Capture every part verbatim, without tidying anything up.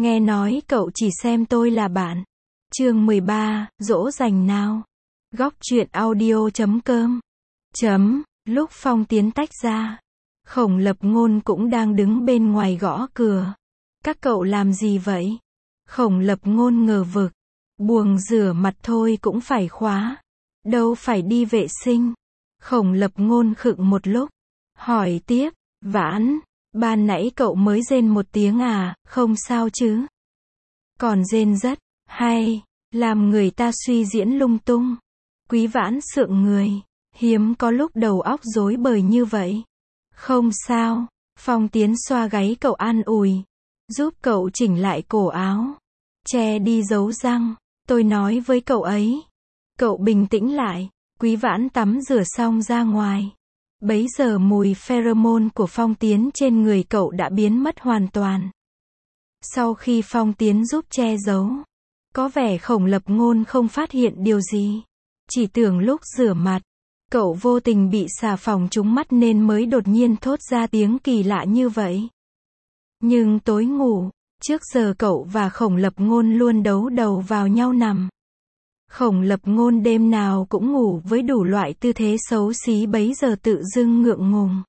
Nghe nói cậu chỉ xem tôi là bạn. Chương mười ba, dỗ dành nào. Góc truyện audio chấm com. Chấm, lúc Phong Tiến tách ra, Khổng Lập Ngôn cũng đang đứng bên ngoài gõ cửa. Các cậu làm gì vậy? Khổng Lập Ngôn ngờ vực. Buồng rửa mặt thôi cũng phải khóa. Đâu phải đi vệ sinh. Khổng Lập Ngôn khựng một lúc. Hỏi tiếp, Vãn, ban nãy cậu mới rên một tiếng à, không sao chứ? Còn rên rất hay, làm người ta suy diễn lung tung. Quý Vãn sượng người, hiếm có lúc đầu óc rối bời như vậy. Không sao, Phong Tiến xoa gáy cậu an ủi, giúp cậu chỉnh lại cổ áo, che đi dấu răng, tôi nói với cậu ấy. Cậu bình tĩnh lại. Quý Vãn tắm rửa xong ra ngoài. Bấy giờ mùi pheromone của Phong Tiến trên người cậu đã biến mất hoàn toàn. Sau khi Phong Tiến giúp che giấu, có vẻ Khổng Lập Ngôn không phát hiện điều gì. Chỉ tưởng lúc rửa mặt, cậu vô tình bị xà phòng trúng mắt nên mới đột nhiên thốt ra tiếng kỳ lạ như vậy. Nhưng tối ngủ, trước giờ cậu và Khổng Lập Ngôn luôn đấu đầu vào nhau nằm. Khổng Lập Ngôn đêm nào cũng ngủ với đủ loại tư thế xấu xí, bấy giờ tự dưng ngượng ngùng.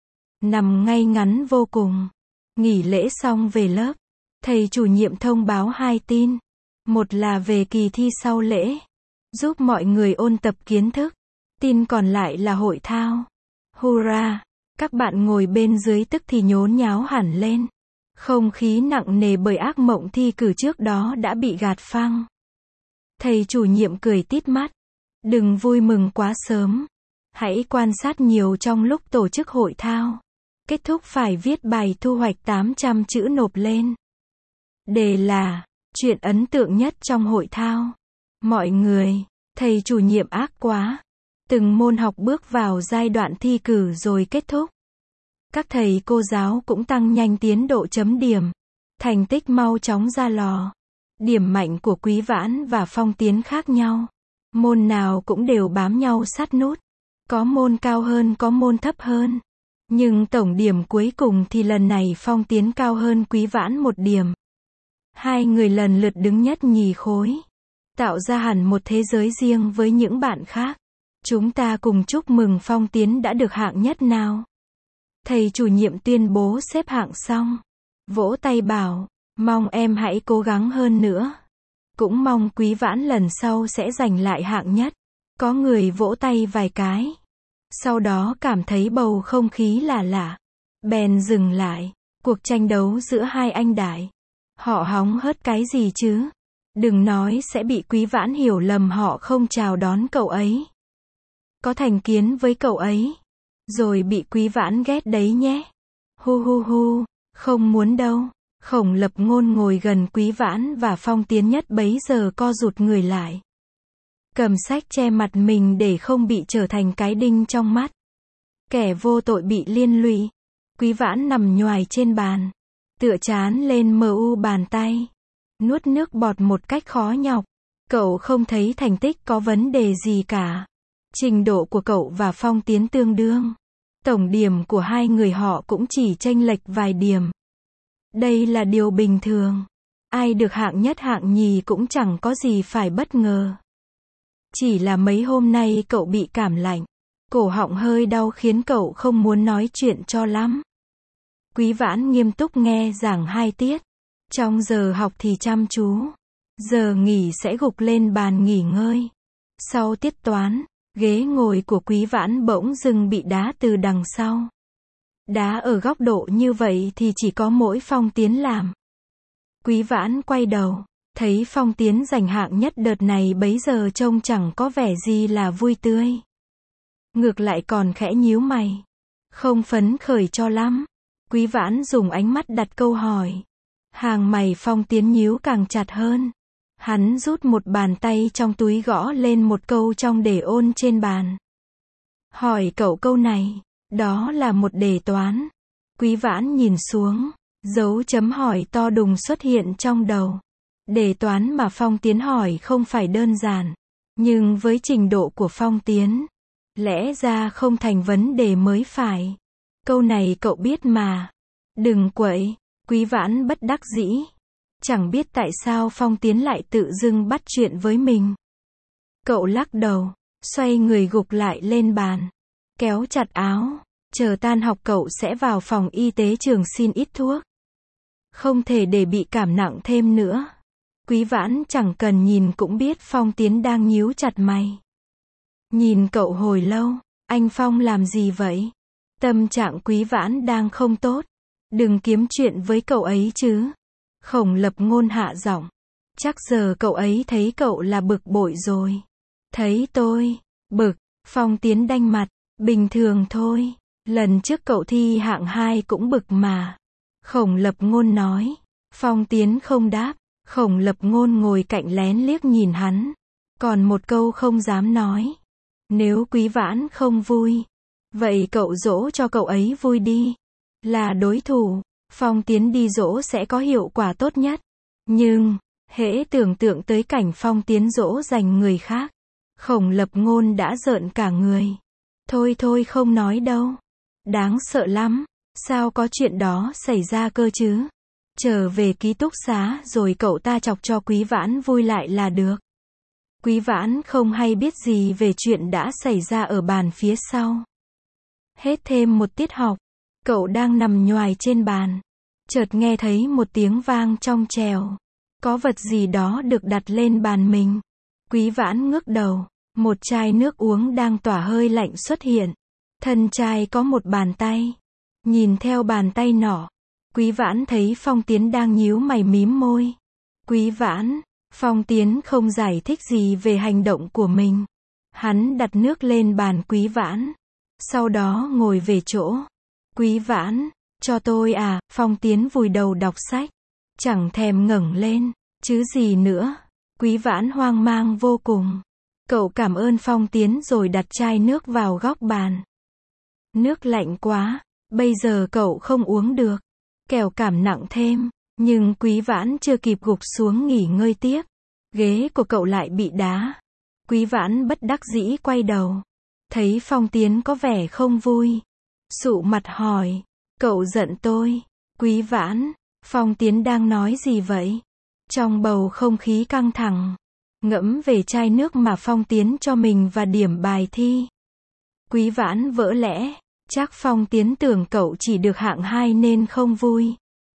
Nằm ngay ngắn vô cùng. Nghỉ lễ xong về lớp, thầy chủ nhiệm thông báo hai tin. Một là về kỳ thi sau lễ, giúp mọi người ôn tập kiến thức. Tin còn lại là hội thao. Hurra! Các bạn ngồi bên dưới tức thì nhốn nháo hẳn lên. Không khí nặng nề bởi ác mộng thi cử trước đó đã bị gạt phăng. Thầy chủ nhiệm cười tít mắt. Đừng vui mừng quá sớm. Hãy quan sát nhiều trong lúc tổ chức hội thao. Kết thúc phải viết bài thu hoạch tám trăm chữ nộp lên. Đề là, chuyện ấn tượng nhất trong hội thao. Mọi người, thầy chủ nhiệm ác quá. Từng môn học bước vào giai đoạn thi cử rồi kết thúc. Các thầy cô giáo cũng tăng nhanh tiến độ chấm điểm. Thành tích mau chóng ra lò. Điểm mạnh của Quý Vãn và Phong Tiến khác nhau. Môn nào cũng đều bám nhau sát nút. Có môn cao hơn, có môn thấp hơn. Nhưng tổng điểm cuối cùng thì lần này Phong Tiến cao hơn Quý Vãn một điểm. Hai người lần lượt đứng nhất nhì khối. Tạo ra hẳn một thế giới riêng với những bạn khác. Chúng ta cùng chúc mừng Phong Tiến đã được hạng nhất nào. Thầy chủ nhiệm tuyên bố xếp hạng xong. Vỗ tay bảo, mong em hãy cố gắng hơn nữa. Cũng mong Quý Vãn lần sau sẽ giành lại hạng nhất. Có người vỗ tay vài cái. Sau đó cảm thấy bầu không khí lạ lạ. Bèn dừng lại. Cuộc tranh đấu giữa hai anh đại. Họ hóng hớt cái gì chứ? Đừng nói sẽ bị Quý Vãn hiểu lầm họ không chào đón cậu ấy. Có thành kiến với cậu ấy. Rồi bị Quý Vãn ghét đấy nhé. Hu hu hu, không muốn đâu. Khổng Lập Ngôn ngồi gần Quý Vãn và Phong Tiến nhất bấy giờ co rụt người lại. Cầm sách che mặt mình để không bị trở thành cái đinh trong mắt. Kẻ vô tội bị liên lụy. Quý Vãn nằm nhoài trên bàn. Tựa trán lên mờ u bàn tay. Nuốt nước bọt một cách khó nhọc. Cậu không thấy thành tích có vấn đề gì cả. Trình độ của cậu và Phong Tiến tương đương. Tổng điểm của hai người họ cũng chỉ chênh lệch vài điểm. Đây là điều bình thường. Ai được hạng nhất hạng nhì cũng chẳng có gì phải bất ngờ. Chỉ là mấy hôm nay cậu bị cảm lạnh. Cổ họng hơi đau khiến cậu không muốn nói chuyện cho lắm. Quý Vãn nghiêm túc nghe giảng hai tiết. Trong giờ học thì chăm chú. Giờ nghỉ sẽ gục lên bàn nghỉ ngơi. Sau tiết toán, ghế ngồi của Quý Vãn bỗng dưng bị đá từ đằng sau. Đá ở góc độ như vậy thì chỉ có mỗi Phong Tiến làm. Quý Vãn quay đầu, thấy Phong Tiến giành hạng nhất đợt này bấy giờ trông chẳng có vẻ gì là vui tươi. Ngược lại còn khẽ nhíu mày. Không phấn khởi cho lắm. Quý Vãn dùng ánh mắt đặt câu hỏi. Hàng mày Phong Tiến nhíu càng chặt hơn. Hắn rút một bàn tay trong túi gõ lên một câu trong đề ôn trên bàn. Hỏi cậu câu này. Đó là một đề toán. Quý Vãn nhìn xuống. Dấu chấm hỏi to đùng xuất hiện trong đầu. Đề toán mà Phong Tiến hỏi không phải đơn giản. Nhưng với trình độ của Phong Tiến, lẽ ra không thành vấn đề mới phải. Câu này cậu biết mà. Đừng quậy. Quý Vãn bất đắc dĩ. Chẳng biết tại sao Phong Tiến lại tự dưng bắt chuyện với mình. Cậu lắc đầu, xoay người gục lại lên bàn, kéo chặt áo, chờ tan học cậu sẽ vào phòng y tế trường xin ít thuốc. Không thể để bị cảm nặng thêm nữa. Quý Vãn chẳng cần nhìn cũng biết Phong Tiến đang nhíu chặt mày. Nhìn cậu hồi lâu, anh Phong làm gì vậy? Tâm trạng Quý Vãn đang không tốt. Đừng kiếm chuyện với cậu ấy chứ. Khổng Lập Ngôn hạ giọng. Chắc giờ cậu ấy thấy cậu là bực bội rồi. Thấy tôi bực, Phong Tiến đanh mặt. Bình thường thôi. Lần trước cậu thi hạng hai cũng bực mà. Khổng Lập Ngôn nói. Phong Tiến không đáp. Khổng Lập Ngôn ngồi cạnh lén liếc nhìn hắn. Còn một câu không dám nói. Nếu Quý Vãn không vui, vậy cậu dỗ cho cậu ấy vui đi. Là đối thủ, Phong Tiến đi dỗ sẽ có hiệu quả tốt nhất. Nhưng, hễ tưởng tượng tới cảnh Phong Tiến dỗ dành người khác, Khổng Lập Ngôn đã rợn cả người. Thôi thôi không nói đâu. Đáng sợ lắm. Sao có chuyện đó xảy ra cơ chứ? Trở về ký túc xá rồi cậu ta chọc cho Quý Vãn vui lại là được. Quý Vãn không hay biết gì về chuyện đã xảy ra ở bàn phía sau. Hết thêm một tiết học, cậu đang nằm nhoài trên bàn. Chợt nghe thấy một tiếng vang trong trèo. Có vật gì đó được đặt lên bàn mình. Quý Vãn ngước đầu, một chai nước uống đang tỏa hơi lạnh xuất hiện. Thân chai có một bàn tay. Nhìn theo bàn tay nọ, Quý Vãn thấy Phong Tiến đang nhíu mày mím môi. Quý Vãn, Phong Tiến không giải thích gì về hành động của mình. Hắn đặt nước lên bàn Quý Vãn. Sau đó ngồi về chỗ. Quý Vãn, cho tôi à, Phong Tiến vùi đầu đọc sách. Chẳng thèm ngẩng lên, chứ gì nữa. Quý Vãn hoang mang vô cùng. Cậu cảm ơn Phong Tiến rồi đặt chai nước vào góc bàn. Nước lạnh quá, bây giờ cậu không uống được. Kẻo cảm nặng thêm. Nhưng Quý Vãn chưa kịp gục xuống nghỉ ngơi tiếp. Ghế của cậu lại bị đá. Quý Vãn bất đắc dĩ quay đầu. Thấy Phong Tiến có vẻ không vui. Sụ mặt hỏi. Cậu giận tôi. Quý Vãn, Phong Tiến đang nói gì vậy? Trong bầu không khí căng thẳng. Ngẫm về chai nước mà Phong Tiến cho mình và điểm bài thi. Quý Vãn vỡ lẽ. Chắc Phong Tiến tưởng cậu chỉ được hạng hai nên không vui.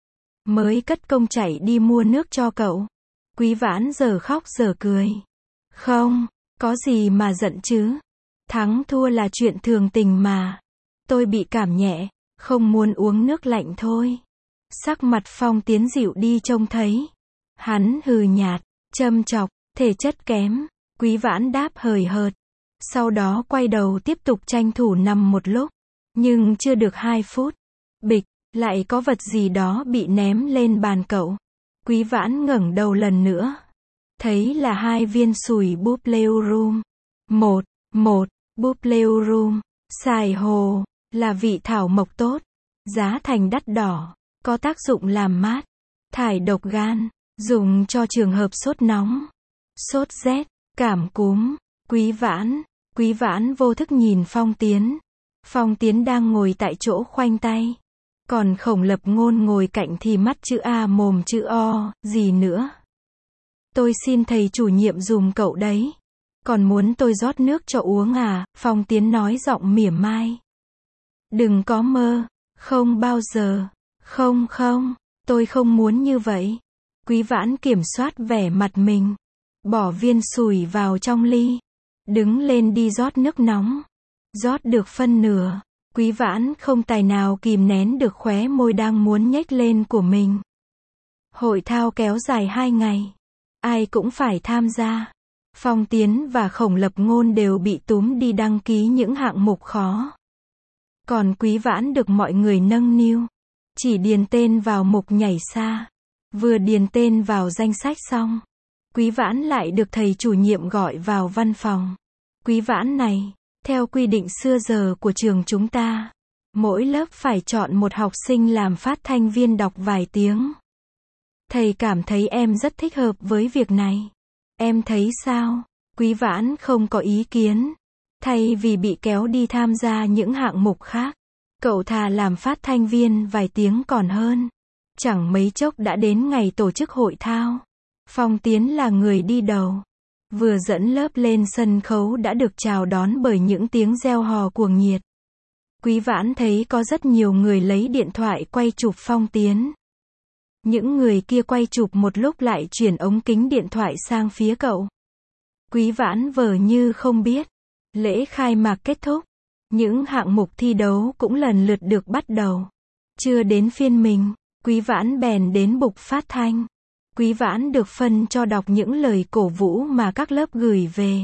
Mới cất công chạy đi mua nước cho cậu. Quý Vãn giờ khóc giờ cười. Không, có gì mà giận chứ. Thắng thua là chuyện thường tình mà. Tôi bị cảm nhẹ, không muốn uống nước lạnh thôi. Sắc mặt Phong Tiến dịu đi trông thấy. Hắn hừ nhạt, châm chọc, thể chất kém. Quý Vãn đáp hời hợt. Sau đó quay đầu tiếp tục tranh thủ nằm một lúc. Nhưng chưa được hai phút. Bịch, lại có vật gì đó bị ném lên bàn cậu. Quý Vãn ngẩng đầu lần nữa. Thấy là hai viên sủi búp Leurum. Một, một, búp Leurum. Xài hồ, là vị thảo mộc tốt. Giá thành đắt đỏ. Có tác dụng làm mát. Thải độc gan. Dùng cho trường hợp sốt nóng. Sốt rét, cảm cúm. Quý Vãn, Quý Vãn vô thức nhìn Phong Tiến. Phong Tiến đang ngồi tại chỗ khoanh tay. Còn Khổng Lập Ngôn ngồi cạnh thì mắt chữ A mồm chữ O, gì nữa. Tôi xin thầy chủ nhiệm dùm cậu đấy. Còn muốn tôi rót nước cho uống à, Phong Tiến nói giọng mỉa mai. Đừng có mơ, không bao giờ, không không, tôi không muốn như vậy. Quý Vãn kiểm soát vẻ mặt mình. Bỏ viên sủi vào trong ly. Đứng lên đi rót nước nóng. Rót được phân nửa. Quý Vãn không tài nào kìm nén được khóe môi đang muốn nhếch lên của mình. Hội thao kéo dài hai ngày. Ai cũng phải tham gia. Phong Tiến và Khổng Lập Ngôn đều bị túm đi đăng ký những hạng mục khó. Còn Quý Vãn được mọi người nâng niu. Chỉ điền tên vào mục nhảy xa. Vừa điền tên vào danh sách xong. Quý Vãn lại được thầy chủ nhiệm gọi vào văn phòng. Quý Vãn này, theo quy định xưa giờ của trường chúng ta, mỗi lớp phải chọn một học sinh làm phát thanh viên đọc vài tiếng. Thầy cảm thấy em rất thích hợp với việc này. Em thấy sao? Quý Vãn không có ý kiến. Thay vì bị kéo đi tham gia những hạng mục khác, cậu thà làm phát thanh viên vài tiếng còn hơn. Chẳng mấy chốc đã đến ngày tổ chức hội thao. Phong Tiến là người đi đầu. Vừa dẫn lớp lên sân khấu đã được chào đón bởi những tiếng reo hò cuồng nhiệt. Quý Vãn thấy có rất nhiều người lấy điện thoại quay chụp Phong Tiến. Những người kia quay chụp một lúc lại chuyển ống kính điện thoại sang phía cậu. Quý Vãn vờ như không biết. Lễ khai mạc kết thúc. Những hạng mục thi đấu cũng lần lượt được bắt đầu. Chưa đến phiên mình, Quý Vãn bèn đến bục phát thanh. Quý Vãn được phân cho đọc những lời cổ vũ mà các lớp gửi về.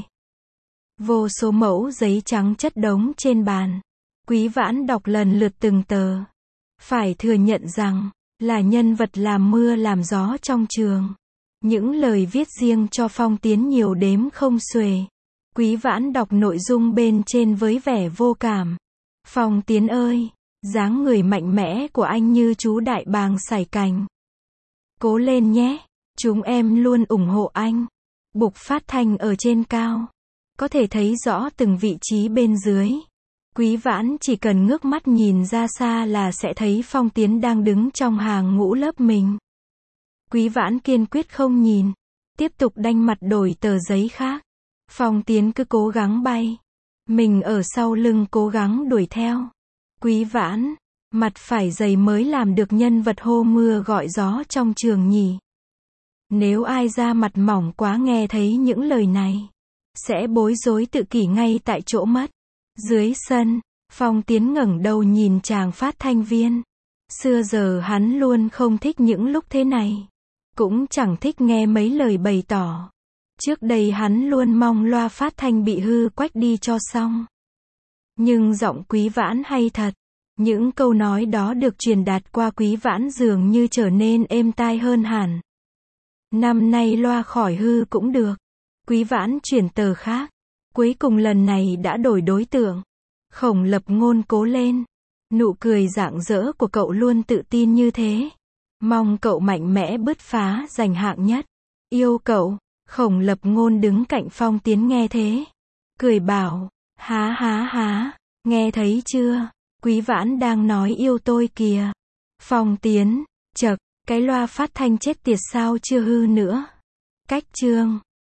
Vô số mẫu giấy trắng chất đống trên bàn. Quý Vãn đọc lần lượt từng tờ. Phải thừa nhận rằng, là nhân vật làm mưa làm gió trong trường. Những lời viết riêng cho Phong Tiến nhiều đếm không xuể. Quý Vãn đọc nội dung bên trên với vẻ vô cảm. Phong Tiến ơi, dáng người mạnh mẽ của anh như chú đại bàng sải cành. Cố lên nhé, chúng em luôn ủng hộ anh. Bục phát thanh ở trên cao. Có thể thấy rõ từng vị trí bên dưới. Quý Vãn chỉ cần ngước mắt nhìn ra xa là sẽ thấy Phong Tiến đang đứng trong hàng ngũ lớp mình. Quý Vãn kiên quyết không nhìn. Tiếp tục đanh mặt đổi tờ giấy khác. Phong Tiến cứ cố gắng bay. Mình ở sau lưng cố gắng đuổi theo. Quý Vãn, mặt phải dày mới làm được nhân vật hô mưa gọi gió trong trường nhỉ. Nếu ai da mặt mỏng quá nghe thấy những lời này, sẽ bối rối tự kỷ ngay tại chỗ mất. Dưới sân, Phong Tiến ngẩng đầu nhìn chàng phát thanh viên. Xưa giờ hắn luôn không thích những lúc thế này. Cũng chẳng thích nghe mấy lời bày tỏ. Trước đây hắn luôn mong loa phát thanh bị hư quách đi cho xong. Nhưng giọng Quý Vãn hay thật. Những câu nói đó được truyền đạt qua Quý Vãn dường như trở nên êm tai hơn hẳn. Năm nay loa khỏi hư cũng được. Quý Vãn chuyển tờ khác. Cuối cùng lần này đã đổi đối tượng. Khổng Lập Ngôn cố lên. Nụ cười rạng rỡ của cậu luôn tự tin như thế. Mong cậu mạnh mẽ bứt phá giành hạng nhất. Yêu cậu. Khổng Lập Ngôn đứng cạnh Phong Tiến nghe thế. Cười bảo, há há há, nghe thấy chưa? Quý Vãn đang nói yêu tôi kìa. Phong Tiến, chậc, cái loa phát thanh chết tiệt sao chưa hư nữa. Cách chương.